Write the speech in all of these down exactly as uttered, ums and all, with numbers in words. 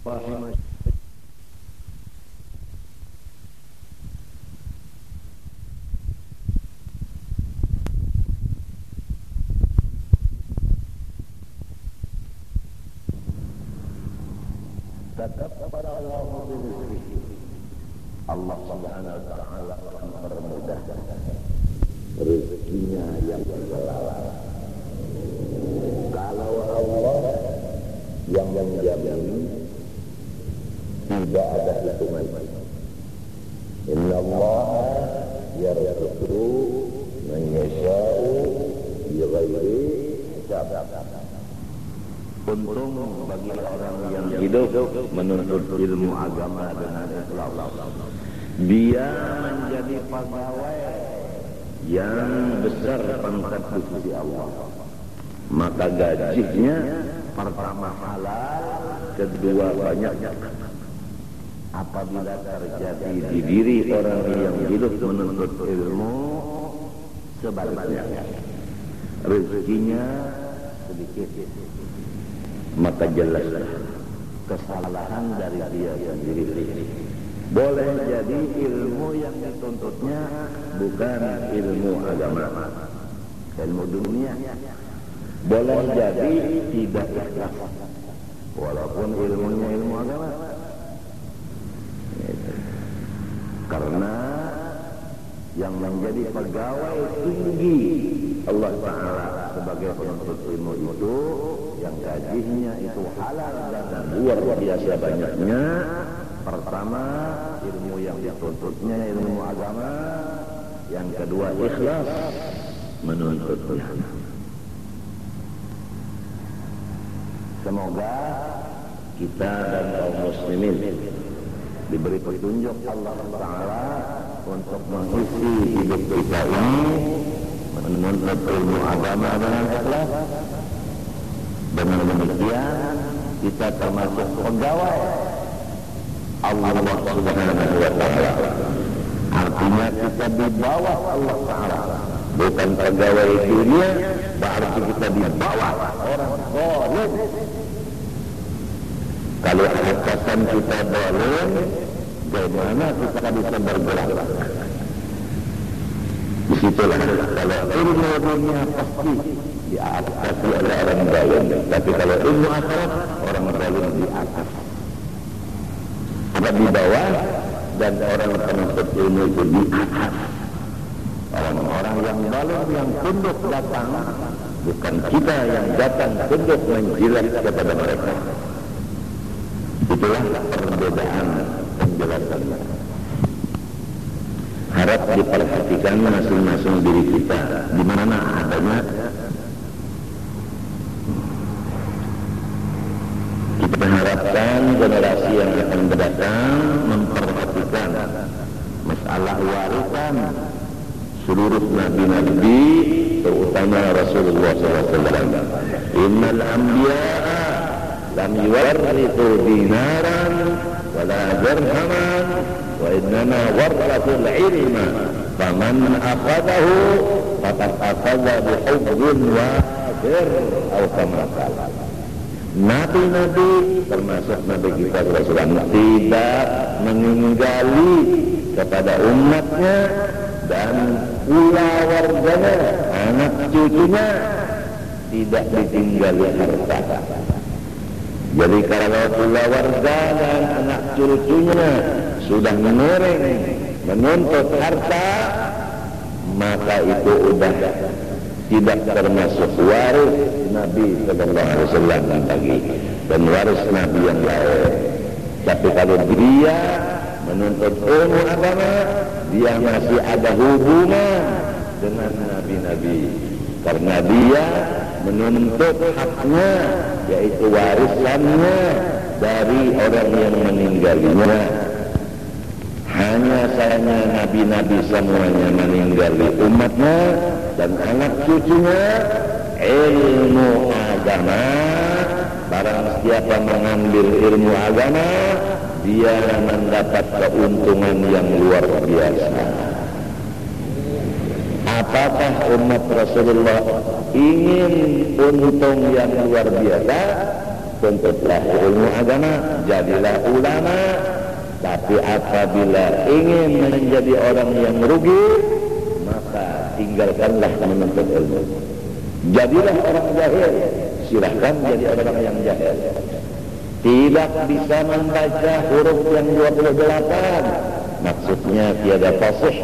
Wahai tetap kepada Allah rezeki. Allah Subhanahu wa taala akan mempermudah rezekinya yang bergelala. Kalau Allah yang menjamin, tidak ada hitungan. Inna Allah yarzuqu man yasha'u bighairi hisab. Untung bagi orang yang hidup menuntut ilmu agama dengan ikhlas, dia menjadi pegawai yang besar pangkat di sisi Allah. Maka gajinya pertama halal, kedua banyak. Apabila terjadi di diri orang yang hidup menuntut ilmu, sebaliknya rezekinya sedikit, maka jelaslah kesalahan dari dia sendiri. Boleh jadi ilmu yang dituntutnya bukan ilmu agama, ilmu dunia. Boleh jadi tidak ikhlas, walaupun ilmunya ilmu agama. Karena yang menjadi pegawai tinggi Allah Ta'ala sebagai penuntut ilmu itu, yang gajinya itu halal dan luar biasa banyaknya. Pertama, ilmu yang dituntutnya ilmu agama. Yang kedua, ikhlas menuntutnya. Semoga kita dan kaum muslimin diberi petunjuk Allah Ta'ala untuk mengisi hidup kita ini menuntut ilmu agama dengan ikhlas. Dengan demikian kita termasuk pegawai Allah Subhanahu wa taala. Artinya kita di bawah Allah Ta'ala, bukan pegawai dunia, berarti kita di bawah orang zalim. Kalau atasan kita zalim, bagaimana kita bisa bergerak? Disitulah kalau ilmu dunia pasti di atas oleh orang zalim, tapi kalau ilmu akhirat orang zalim di atas. Ada di bawah dan orang penuntut ilmu itu di atas. Orang-orang yang zalim yang tunduk datang, bukan kita yang datang tunduk menjilat kepada mereka. Itulah perbedaan penjelasan. Harap diperhatikan masing-masing diri kita di mana adanya. Kita harapkan generasi yang akan datang memperhatikan masalah warisan seluruh nabi-nabi, terutama Rasulullah shallallahu alaihi wasallam. Innal anbiya'a lam yuwarrithu dinaran wala dirhaman wa innama warrathul ilma faman akhadahu faqad akhadha bihubbin wafir atau kama qala. Nabi-nabi termasuk Nabi kita Rasulullah tidak meninggali kepada umatnya dan pula warganya, anak cucunya tidak ditinggali harta. Jadi kalau pula warga dan anak cucunya sudah menoreng menuntut harta, maka itu sudah tidak termasuk waris Nabi Sallallahu Alaihi Wasallam lagi dan waris Nabi yang lain. Tapi kalau dia menuntut ilmu agama, dia masih ada hubungan dengan Nabi-Nabi karena dia menuntut haknya, yaitu warisannya dari orang yang meninggalnya. Hanya sayangnya Nabi-Nabi semuanya meninggali umatnya dan anak cucunya ilmu agama. Barang siapa mengambil ilmu agama, dia mendapat keuntungan yang luar biasa. Apakah umat Rasulullah ingin untung yang luar biasa? tuntutlah ilmu agama, jadilah ulama. Tapi apabila ingin menjadi orang yang rugi, maka tinggalkanlah menuntut ilmu. Jadilah orang jahil, silahkan jadi orang yang jahil. Tidak bisa membaca huruf yang dua puluh delapan, maksudnya tiada fasih.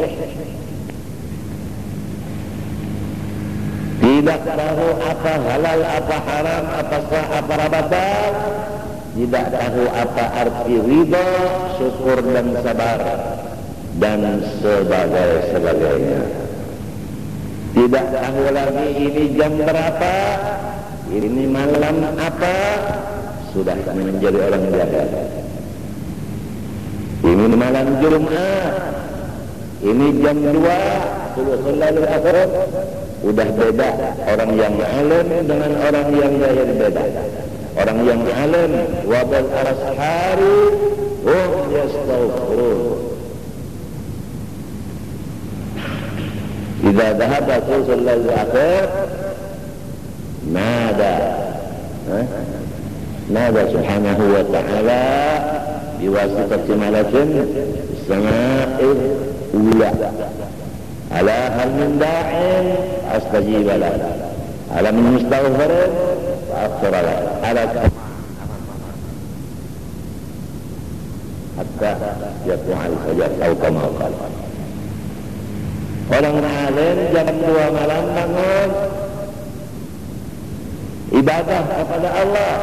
Tidak tahu apa halal, apa haram, apa sah, apa batal. Tidak tahu apa arti ridha, syukur dan sabar, dan sebagai-sebagainya. Tidak tahu lagi ini jam berapa, ini malam apa, sudah menjadi orang jahil. Ini malam Jumat, ini jam dua, sulusul lailul akhir. Udah beda orang yang alim dengan orang yang jahil, beda. Orang yang alim wabal arashari hum yastaghfirun. Idza dhahaba sulusul lailul akhir nada nada subhanahu wa ta'ala biwasitati malakin sama'il ula ala hal min da'in astajib lah, ala min mustaghfirin fa'aghfir lah, ala hatta yatlu'al fajar atau kama qala. Orang alim jam dua malam bangun ibadah kepada Allah,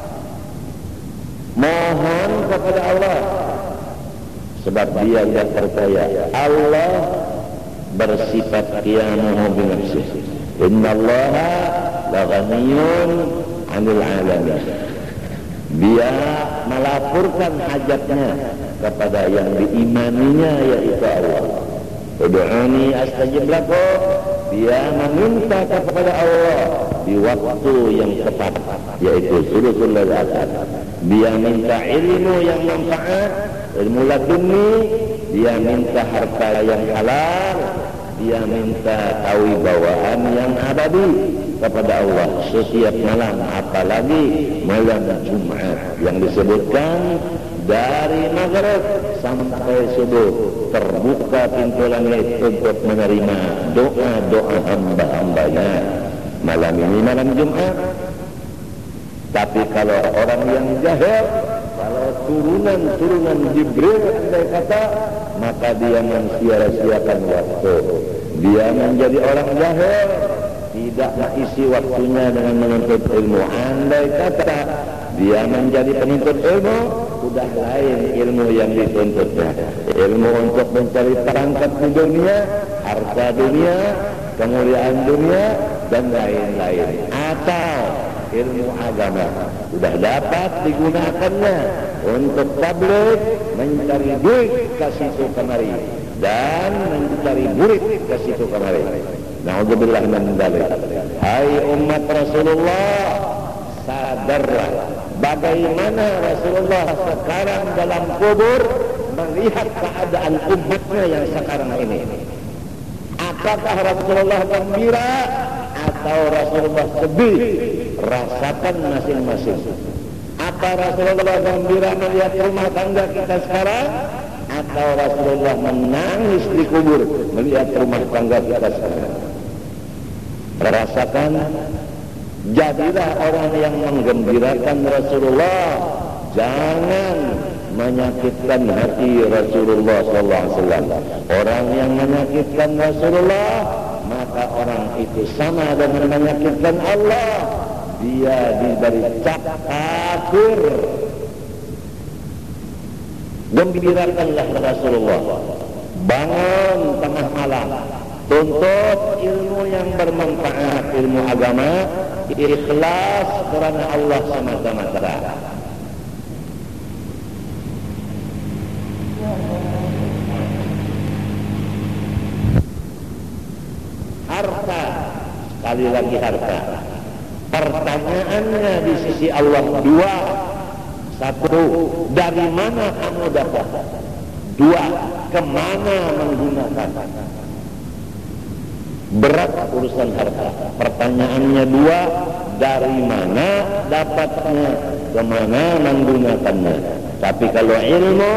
mohon kepada Allah, sebab dia yang percaya Allah bersifat qiyamuhu binafsihi. Innallaha laghaniyun 'anil 'alamin. Dia melaporkan hajatnya kepada yang diimaninya, yaitu Allah. Ud'uni astajib lakum. Dia meminta kepada Allah di waktu yang tepat, yaitu sulusul lail akhir. Dia minta ilmu yang manfaat, ilmu laduni. Dia minta harta yang halal. Dia minta kewibawaan yang abadi kepada Allah setiap malam, apalagi malam Jumat yang disebutkan dari maghrib sampai subuh terbuka pintu langit untuk menerima doa-doa hamba-hambanya. Malam ini malam Jumat. Tapi kalau orang yang jahil, kalau turunan-turunan Jibril andai kata, maka dia mensia-siakan waktu. Dia menjadi orang jahil, tidak mengisi waktunya dengan menuntut ilmu. Andai kata dia menjadi penuntut ilmu, sudah lain ilmu yang dituntutnya. Ilmu untuk mencari perangkat di dunia, harta dunia, kemuliaan dunia, dan lain-lain. Atau ilmu agama sudah dapat digunakannya untuk tabligh, mencari duit ke situ kemari, dan mencari murid ke situ kemari. Na'udzubillah min dzalik. Hai umat Rasulullah, sadarlah bagaimana Rasulullah sekarang dalam kubur melihat keadaan umatnya yang sekarang ini. Apakah Rasulullah gembira atau Rasulullah sedih? Rasakan masing-masing. Apa Rasulullah gembira melihat rumah tangga kita sekarang, atau Rasulullah menangis di kubur melihat rumah tangga kita sekarang? Rasakan. Jadilah orang yang menggembirakan Rasulullah. Jangan menyakitkan hati Rasulullah sallallahu alaihi wasallam. Orang yang menyakitkan Rasulullah, maka orang itu sama dengan menyakitkan Allah. Dia diberi cap kafir. Gembirakanlah Rasulullah. Bangun tengah malam, tuntut ilmu yang bermanfaat, ilmu agama, ikhlas karena Allah semata-mata. Harta, sekali lagi harta. Pertanyaannya di sisi Allah dua. Satu, dari mana kamu dapat? Dua, kemana menggunakan? Berat urusan harta. Pertanyaannya dua, dari mana dapatnya? kemana menggunakannya. Tapi kalau ilmu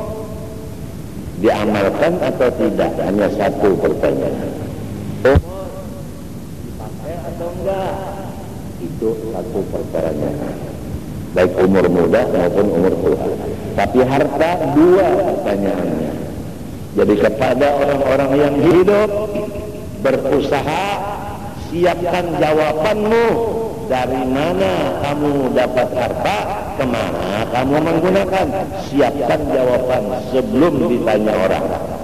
diamalkan atau tidak, hanya satu pertanyaan. Umur dipakai atau enggak? Itu satu pertanyaan. Baik umur muda maupun umur tua. Tapi harta dua pertanyaannya. Jadi kepada orang-orang yang hidup, berusaha, siapkan jawabanmu. Dari mana kamu dapat harta, kemana kamu menggunakan. Siapkan jawaban sebelum ditanya orang.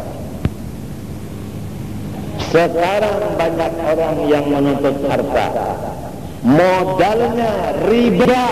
Sekarang banyak orang yang menuntut harta, modalnya riba,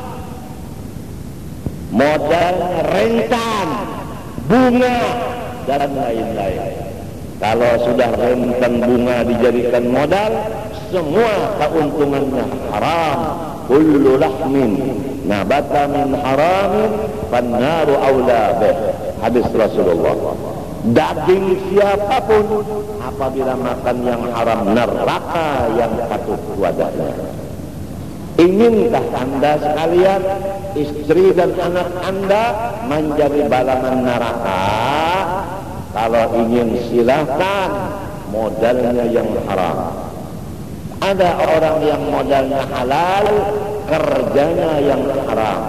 modalnya rentan, bunga, dan lain-lain. Kalau sudah rentan bunga dijadikan modal, semua keuntungannya haram. Kullu lahmin nabata min haramin fannaru aula bih. Hadis Rasulullah. Daging siapapun apabila makan yang haram, neraka yang patut wadahnya. Inginkah anda sekalian, istri dan anak anda menjadi balangan neraka? Kalau ingin silahkan, modalnya yang haram. Ada orang yang modalnya halal, kerjanya yang haram.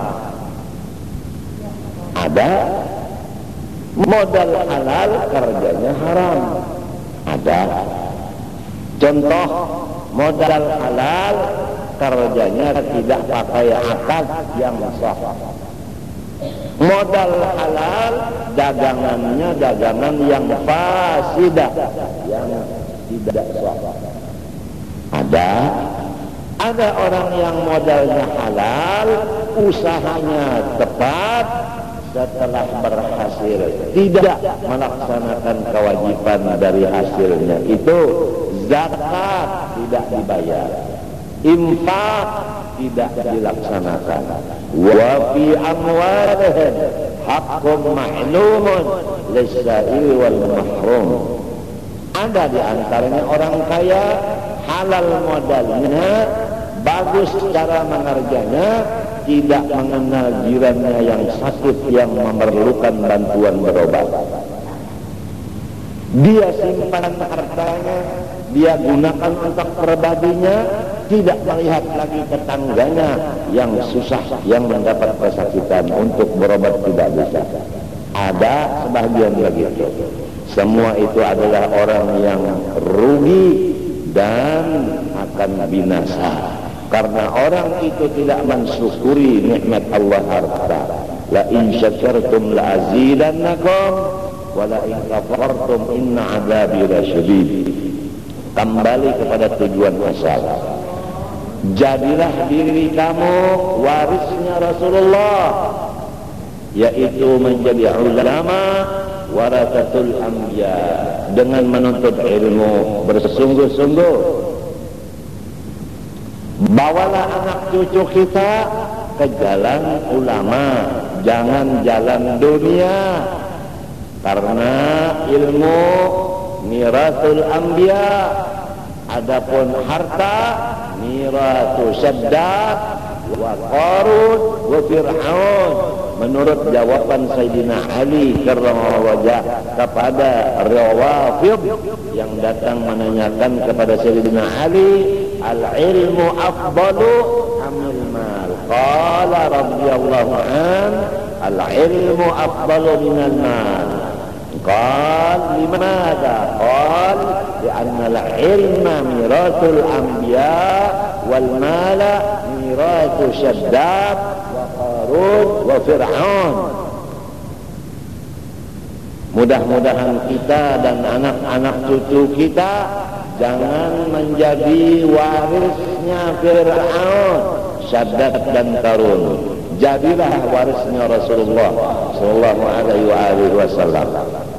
Ada modal halal, kerjanya haram. Ada. Contoh, modal halal, kerjanya tidak pakai akad yang sah. Modal halal, dagangannya dagangan yang fasidah, yang tidak sah. Ada. Ada orang yang modalnya halal, usahanya tepat, setelah berhasil tidak melaksanakan kewajiban dari hasilnya itu, zakat tidak dibayar, infak tidak dilaksanakan. Wa fi amwalihim haqqun ma'lumun lis-sa'il wal mahrum. Ada di antaranya orang kaya, halal modalnya, bagus cara mengerjanya, tidak mengenal jirannya yang sakit, yang memerlukan bantuan berobat. Dia simpan hartanya, dia gunakan untuk pribadinya, tidak melihat lagi tetangganya yang susah, yang mendapat kesakitan, untuk berobat tidak bisa. Ada sebagian begitu. Semua itu adalah orang yang rugi dan akan binasa. Karena orang itu tidak mensyukuri nikmat Allah harta. La in syakartum la azidannakum wa la in kafartum inna adzabi lasyadid. Kembali kepada tujuan asal. Jadilah diri kamu warisnya Rasulullah, yaitu menjadi ulama warasatul anbiya, dengan menuntut ilmu bersungguh-sungguh. Bawalah anak cucu kita ke jalan ulama, jangan jalan dunia. Karena ilmu miratul anbiya, adapun harta miratu Shaddad wa Qarun wa Fir'aun. Menurut jawaban Sayyidina Ali karramallahu wajah kepada Rawafid yang datang menanyakan kepada Sayyidina Ali, al-ilmu afdalu amil mal. Qala radhiyallahu an, al-ilmu afdalu minal mal. Qala limadha? Qala li'anna al-ilma miratul anbiya wal mala miratu Shaddad wa Qarun wa Fir'aun. Mudah-mudahan kita dan anak-anak cucu kita jangan menjadi warisnya Fir'aun, Shaddad dan Qarun. Jadilah warisnya Rasulullah sallallahu alaihi wasallam.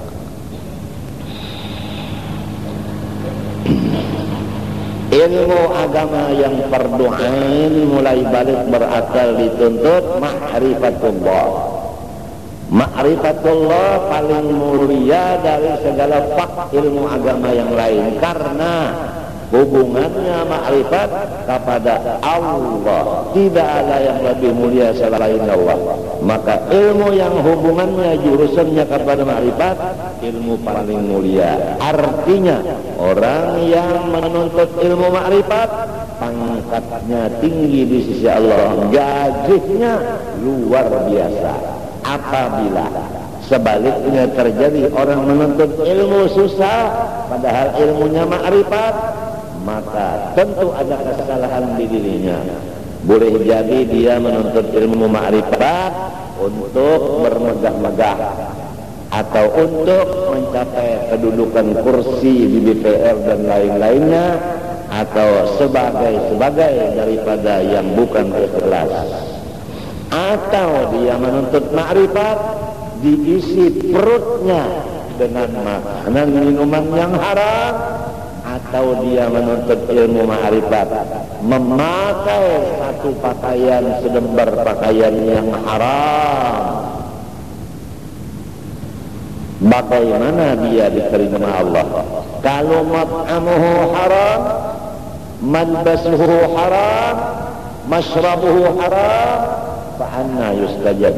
Ilmu agama yang fardu ain mulai balik berakal dituntut ma'rifatullah. Ma'rifatullah paling mulia dari segala fak ilmu agama yang lain, karena hubungannya ma'rifat kepada Allah, tidak ada yang lebih mulia selain Allah. Maka ilmu yang hubungannya jurusannya kepada ma'rifat, ilmu paling mulia. Artinya orang yang menuntut ilmu ma'rifat pangkatnya tinggi di sisi Allah, gajinya luar biasa. Apabila sebaliknya terjadi orang menuntut ilmu susah padahal ilmunya ma'rifat, maka tentu ada kesalahan di dirinya. Boleh jadi dia menuntut ilmu ma'rifat untuk bermegah-megah atau untuk mencapai kedudukan kursi di D P R dan lain-lainnya, atau sebagai-sebagai daripada yang bukan ikhlas. Atau dia menuntut ma'rifat diisi perutnya dengan makanan minuman yang haram, atau dia menuntut ilmu ma'rifat memakai satu pakaian selembar pakaian yang haram. Bagaimana dia diterima Allah? Kalau mat'amuhu haram, malbasuhu haram, mashrabuhu haram, fa'anna yustajab.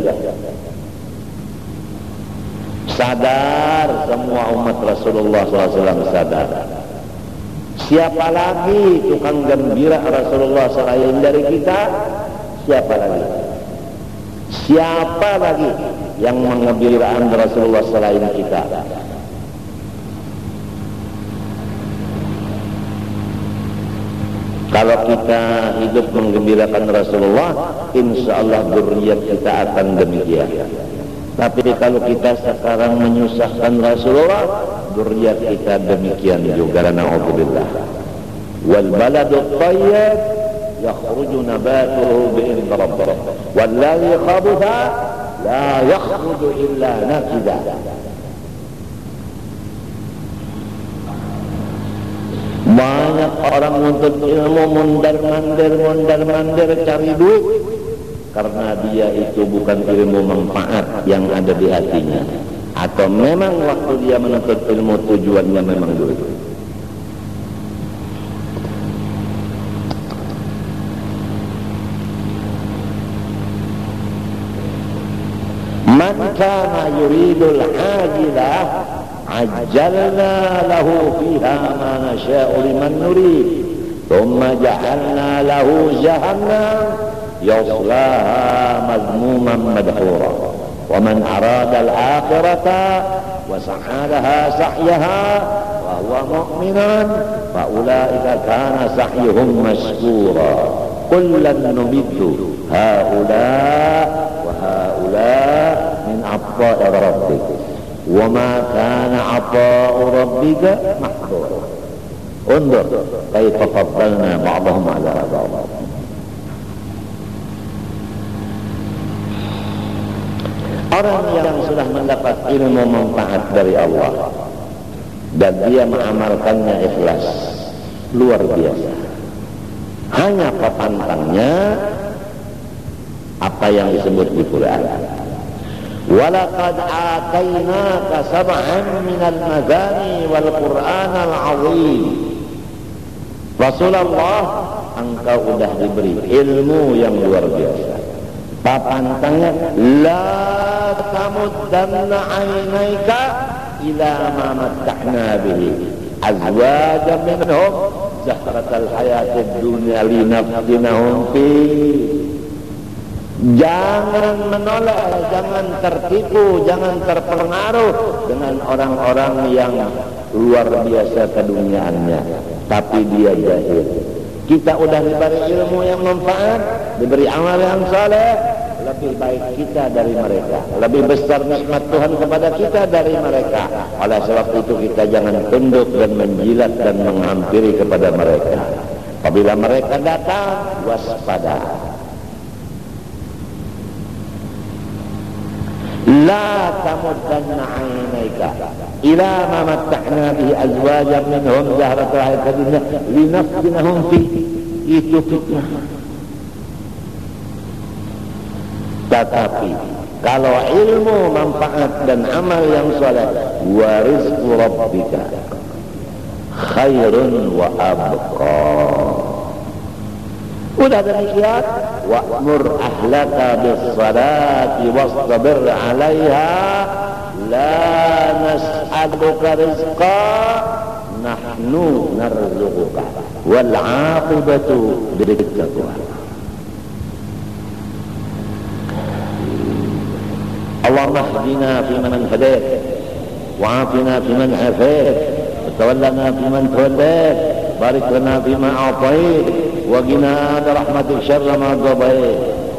Sadar semua umat Rasulullah shallallahu alaihi wasallam, sadar. Siapa lagi tukang gembira Rasulullah selain dari kita? Siapa lagi? Siapa lagi yang mengembirakan Rasulullah selain kita? Kalau kita hidup menggembirakan Rasulullah, insya Allah dzurriyyat kita akan demikian. Tapi kalau kita sekarang menyusahkan Rasulullah, dzurriyyat kita demikian juga. Na'udzubillah. Wal baladut thayyib yakhruju nabatuhu bi'idzni rabbih, wal ladzi khabutha la yakhruju illa nakida. Banyak orang menuntut ilmu mondar-mandir, mondar-mandir cari duit, karena dia itu bukan ilmu manfaat yang ada di hatinya, atau memang waktu dia menuntut ilmu tujuannya memang duit. Man kana yuridul ajilah ajjalna lahu fiha ma nasha'u liman nurid, thumma ja'alna lahu jahannam yaslaha madmuman madhura, wa man arada al-akhirata wa sa'alaha sa'yaha wa huwa mu'minan fa ulaika kana sa'yuhum mashkura. Kullan numiddu haula wa haula min ata'i rabbik wa ma kana ata'u rabbika mahdura. Undur kaifa faddalna ba'dahum 'ala ba'd. Orang yang sudah mendapat ilmu manfaat dari Allah dan dia mengamalkannya ikhlas, luar biasa. Hanya pantangnya apa yang disebut di Quran. Walaqad atainaka sab'an minal mazani wal Qur'anal 'azim. Rasulullah, engkau sudah diberi ilmu yang luar biasa. Papantangnya, la tamuddanna 'ainaika ila ma matta'na bihi azwajan minhum zahratal hayatid dunya linaftinahum fi. Jangan menolak, jangan tertipu, jangan terpengaruh dengan orang-orang yang luar biasa keduniaannya, tapi dia jahil. Kita udah diberi ilmu yang manfaat, diberi amal yang saleh, lebih baik kita dari mereka, lebih besar nikmat Tuhan kepada kita dari mereka. Oleh sebab itu kita jangan tunduk dan menjilat dan menghampiri kepada mereka. Apabila mereka datang, waspada. La tamuddanna 'ainaika ila ma matta'na bihi azwajan minhum zahratal hayatid dunya linaftinahum fi. Itu fitnah. Tetapi kalau ilmu manfaat dan amal yang saleh, wa rizqu rabbika khairun wa abqa. Udah demikian, wa'mur ahlaka bis-salati wastabir 'alaiha la nas'aluka rizqa nahnu narzuquka wal 'aqibatu lit-taqwa. Allahumma hdina fiman hadait wa 'afina fiman 'afait wa tawallana fiman tawallait barik lana fima a'tait wa qina birahmatik syarra ma qadait.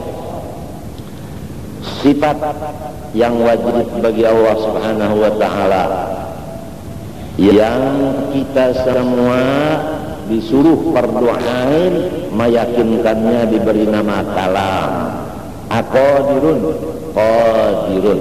Sifat yang wajib bagi Allah Subhanahu wa taala yang kita semua disuruh berdoain, meyakinkannya diberi nama kalam. Aqadirun, qadirun.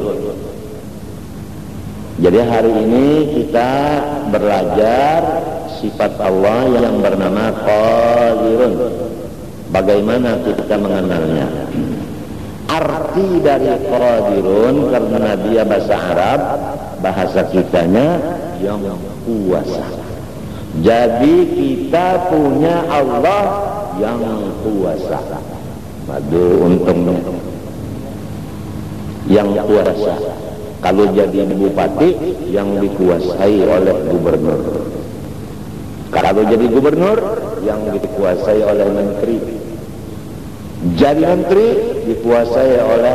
Jadi hari ini kita belajar sifat Allah yang bernama qadirun. Bagaimana kita mengenalnya? Arti dari qadirun karena dia bahasa Arab, bahasa kitanya yang kuasa. Jadi kita punya Allah yang kuasa. Madu untungnya yang kuasa. Kalau jadi bupati yang dikuasai oleh gubernur. Kalau jadi gubernur yang dikuasai oleh menteri. Jadi menteri dikuasai oleh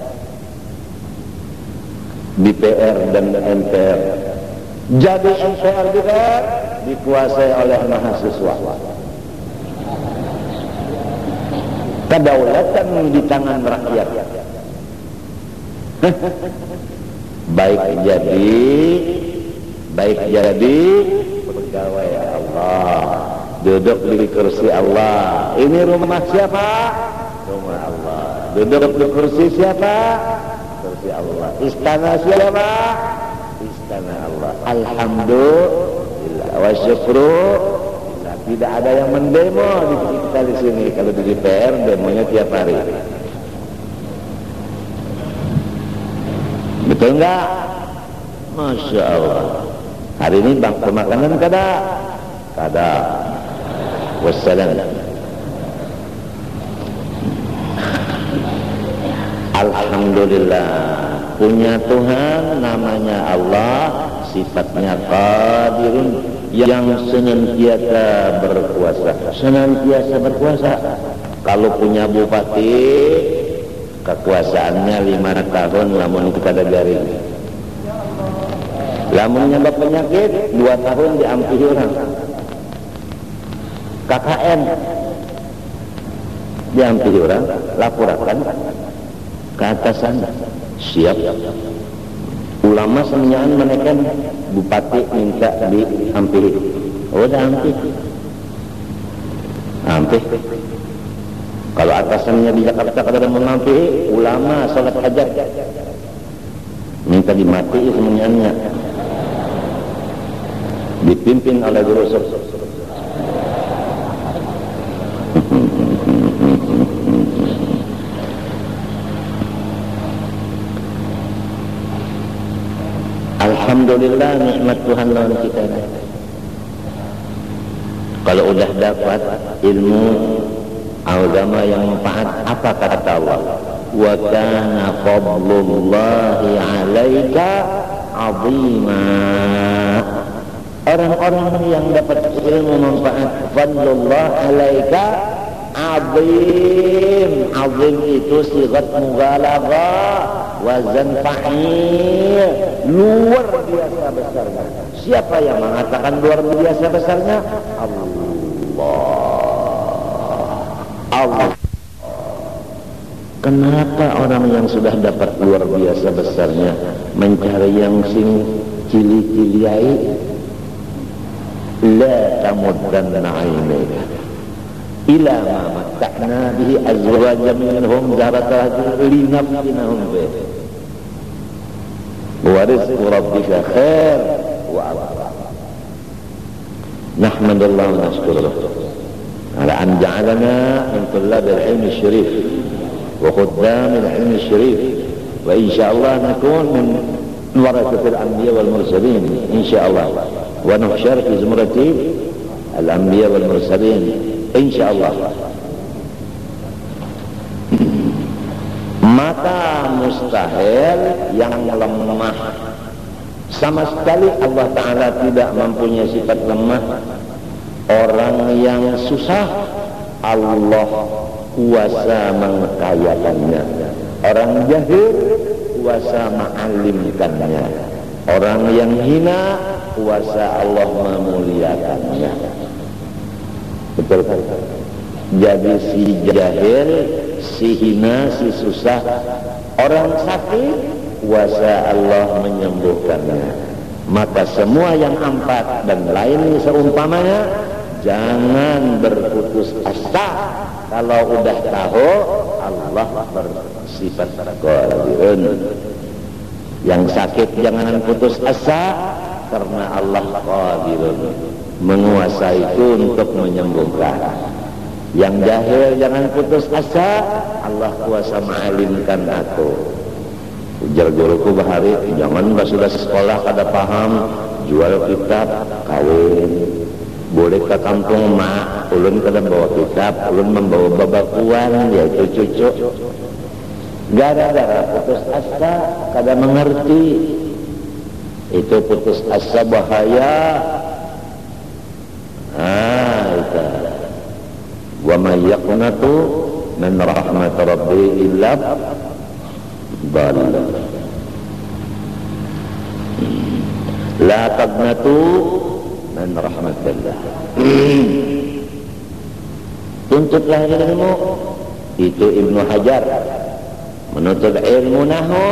D P R dan M P R. Jadi M P R D P R dikuasai oleh mahasiswa. Kedaulatan di tangan rakyat. Baik jadi baik jadi pegawai Allah, duduk di kursi Allah. Ini rumah siapa? Rumah Allah. Duduk di kursi siapa? Kursi Allah. Istana siapa? Istana Allah. Alhamdulillah wa syukru. Tidak ada yang mendemo di kita di sini. Kalau di D P R demonya tiap hari. Betul enggak? Masya Allah. Hari ini bangsa makanan kada? Kada. Wassalam. Alhamdulillah. Punya Tuhan namanya Allah, sifatnya qadirun, yang senantiasa berkuasa. Senantiasa berkuasa. Kalau punya bupati, kekuasaannya lima tahun namun kita ada garing. Lamun nyambak penyakit dua tahun diampihi orang. K K N diampihi orang, laporakan ke atasan, siap. Ulama semenjaan menekan bupati minta diampihi. Oh, dah ampih. Ampih. Kalau atasannya di Jakarta kada mengampihi, ulama salat hajat minta dimati semenjaannya. Dipimpin oleh guru sos. Alhamdulillah, nikmat Tuhan lawan kita. Kalau udah dapat ilmu agama yang manfaat, apa kata Allah? Wa kana fadlullahi 'alaika 'azima. Orang-orang yang dapat ilmu manfaat, fadlullah 'alaika 'azim. 'Azim itu sigat mughalagah, wazan fa'il, luar biasa besarnya. Siapa yang mengatakan luar biasa besarnya? Allah. Allah. Kenapa orang yang sudah dapat luar biasa besarnya mencari yang sing cili-ciliai? La tamuddanna 'ainayka ila ma matta'na bihi azwajan minhum zarata linaftinahum fihi wa rizqu rabbika khair wa abqa. Nahmadullah wa nashkuruh ala an ja'alana min tullab al-ilm al-sharif wa khuddam al-ilm al-sharif, wa insyaallah nakun min warathati al-anbiya wal mursalin insyaallah. wa nuhsyar fi zumrati al-anbiya wal mursalin insyaallah. Maka mustahil yang lemah, sama sekali Allah Ta'ala tidak mempunyai sifat lemah. Orang yang susah Allah kuasa mengkayakannya, orang jahil kuasa mengalimkannya, orang yang hina kuasa Allah memuliakannya. Betul kan? Jadi si jahil, si hina, si susah, orang sakit kuasa Allah menyembuhkannya. Maka semua yang empat dan lain seumpamanya, jangan berputus asa. Kalau udah tahu Allah bersifat qadirun. Yang sakit jangan putus asa, karena Allah qadirun, menguasai itu untuk menyembuhkan. Yang jahil jangan putus asa, Allah kuasa mengalimkan aku. Ujar guruku bahari, jangan sudah sekolah kada paham, jual kitab, kawin. Boleh ke kampung mak, ulun kada bawa kitab, ulun membawa babakuan, yaitu cucu. Gara-gara putus asa, kada mengerti. Itu putus asa bahaya. Ah, itu. Wa may yaqnatu min rahmat rabbi illa dhalal. La taqnatu min rahmatillah. Tuntutlah ilmu. Itu Ibnu Hajar menuntut ilmu nahwu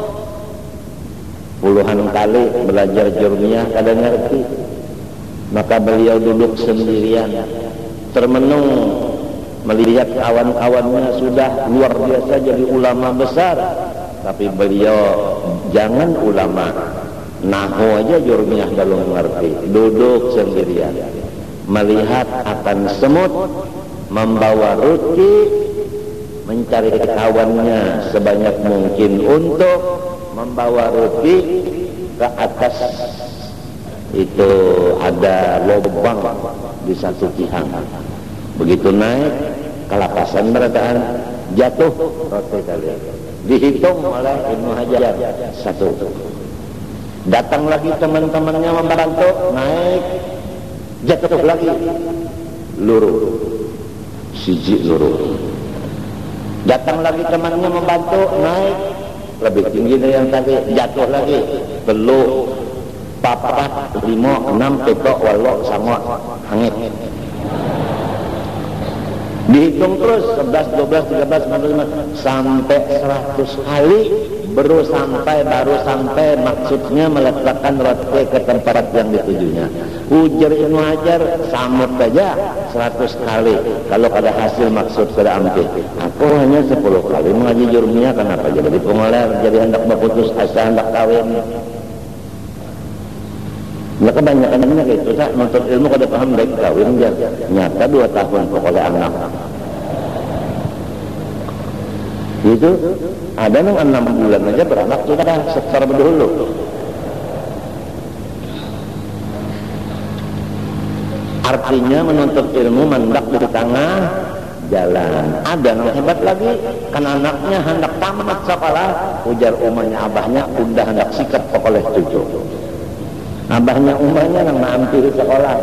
puluhan kali belajar jurmiyah kada ngerti. Maka beliau duduk sendirian termenung melihat kawan-kawannya sudah luar biasa jadi ulama besar, tapi beliau jangan ulama nahwu aja jurmiyah belum ngerti, duduk sendirian melihat akan semut membawa ruti mencari kawannya sebanyak mungkin untuk membawa ruti ke atas. Itu ada lubang di satu tihang. Begitu naik kelapasan berataan, jatuh roti tadi. Dihitung oleh Ibnu Hajar satu. Datang lagi teman-temannya membantu, naik jatuh lagi, luruh siji luruh. Datang lagi temannya membantu, naik lebih tinggi dari yang tadi, jatuh lagi, telu papat lima enam petok walau sama hangit. Dihitung terus sebelas, dua belas, tiga belas, empat belas, lima belas sampai seratus kali baru sampai baru sampai maksudnya meletakkan roti ke tempat yang ditujunya. Ujar Ibnu Hajar samut saja seratus kali kalau ada hasil maksud kada ambil. Aku hanya sepuluh kali mengaji jurmiyah, kenapa jadi pengoler, jadi hendak berputus asa, hendak kawin. Nah kebanyakannya kayak itu, tak nuntut ilmu kada paham baik kawin dia. Nyata dua tahun pokoknya anak. Itu ada yang enam bulan aja beranak sudah secara berdahulu. Artinya menuntut ilmu mendak di tengah jalan. Ada yang hebat lagi, kan anaknya hendak tamat sekolah, ujar umahnya abahnya udah hendak sikat pokoknya cucu. Abahnya umahnya nang mampir sekolah.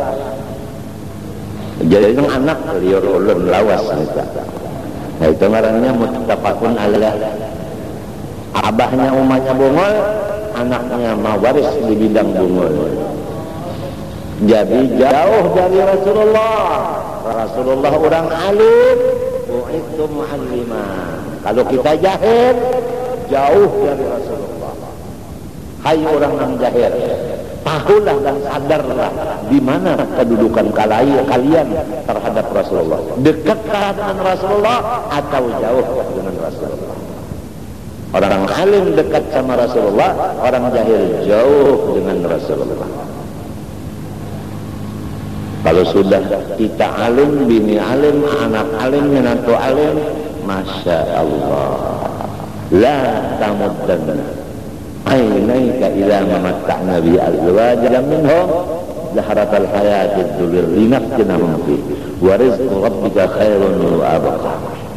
Jadi itu anak liur ulun lawas gitu. Nah itu ngarannya muttafaqun alaih. Abahnya umahnya bungol, anaknya mawaris di bidang bungol. Jadi jauh dari Rasulullah. Rasulullah orang alim, bu'ithu mu'allimah. Kalau kita jahil, jauh dari Rasulullah. Hai orang yang jahil, tahulah dan sadarlah di mana kedudukan kalian terhadap Rasulullah. Dekatkah dengan Rasulullah atau jauh dengan Rasulullah? Orang alim dekat sama Rasulullah, orang jahil jauh dengan Rasulullah. Kalau sudah kita alim, bini alim, anak alim, menantu alim, masya Allah, la tamuddanna ainaika ila mamatta'na bi azwajan minhum zahratal hayatid dunya linaftinahum fi wa rizqu rabbika khairun wa abqa.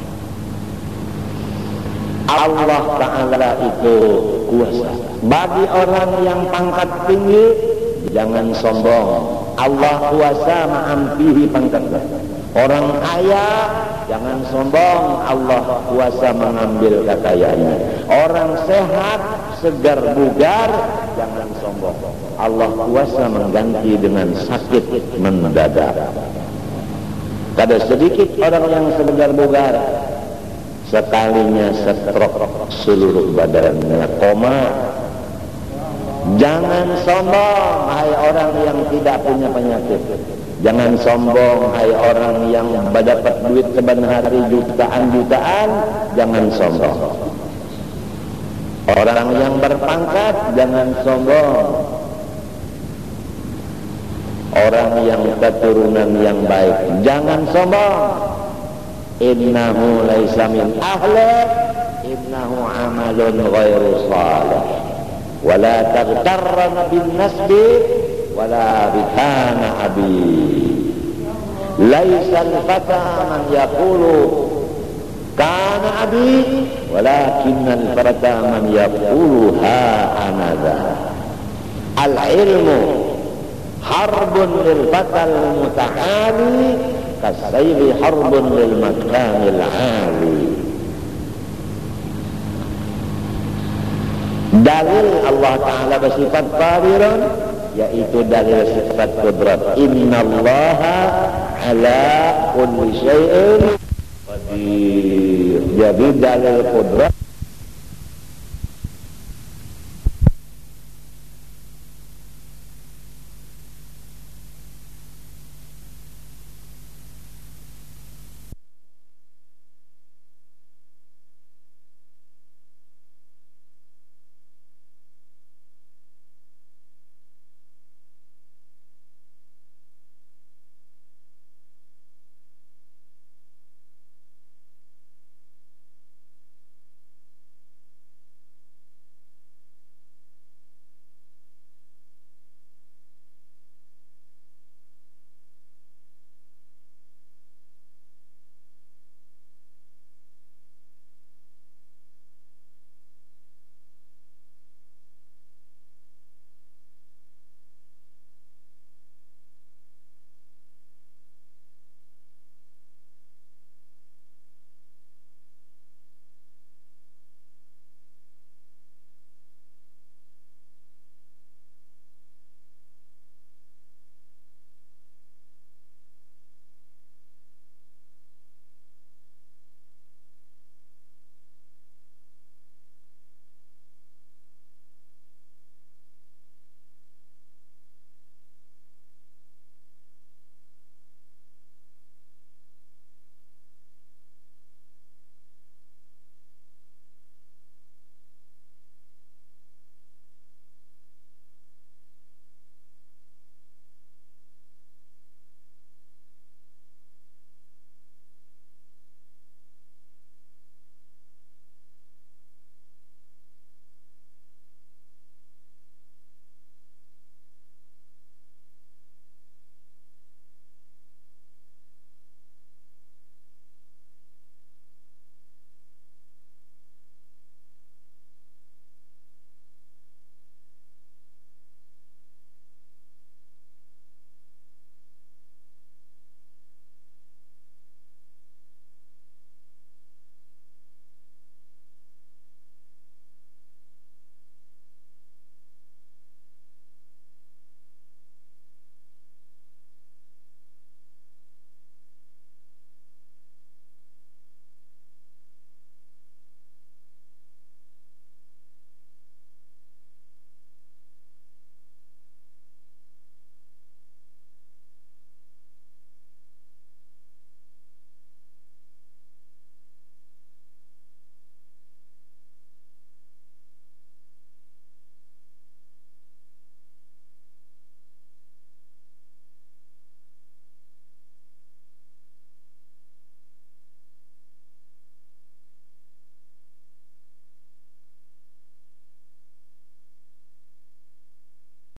Allah Ta'ala itu kuasa. Bagi orang yang pangkat tinggi, jangan sombong. Allah kuasa ma'ampihi pangkatnya. Orang kaya, jangan sombong. Allah kuasa mengambil kekayaannya. Orang sehat, segar bugar, jangan sombong. Allah kuasa mengganti dengan sakit mendadak. Ada sedikit orang yang segar bugar, sekalinya stroke seluruh badannya koma. Jangan sombong hai orang yang tidak punya penyakit. Jangan sombong hai orang yang dapat duit seban hari jutaan-jutaan. Jangan sombong. Orang yang berpangkat jangan sombong. Orang yang keturunan yang baik jangan sombong. Innahu laisa min ahli, innahu amalun ghairu salih. Wala taghtarranna bin nasbi wala bikana abi. Laisa al-fata man yaqulu kana abi, walakinna al-fata man yaqulu ha anadha. Al-ilmu harbun lil fatal muta'ali kasayri harbun lil makanil ali. Dalil Allah Ta'ala bersifat qadirun, yaitu dalil sifat qudrat. Innallaha ala kulli syai'in qadir. Jadi dalil qudrat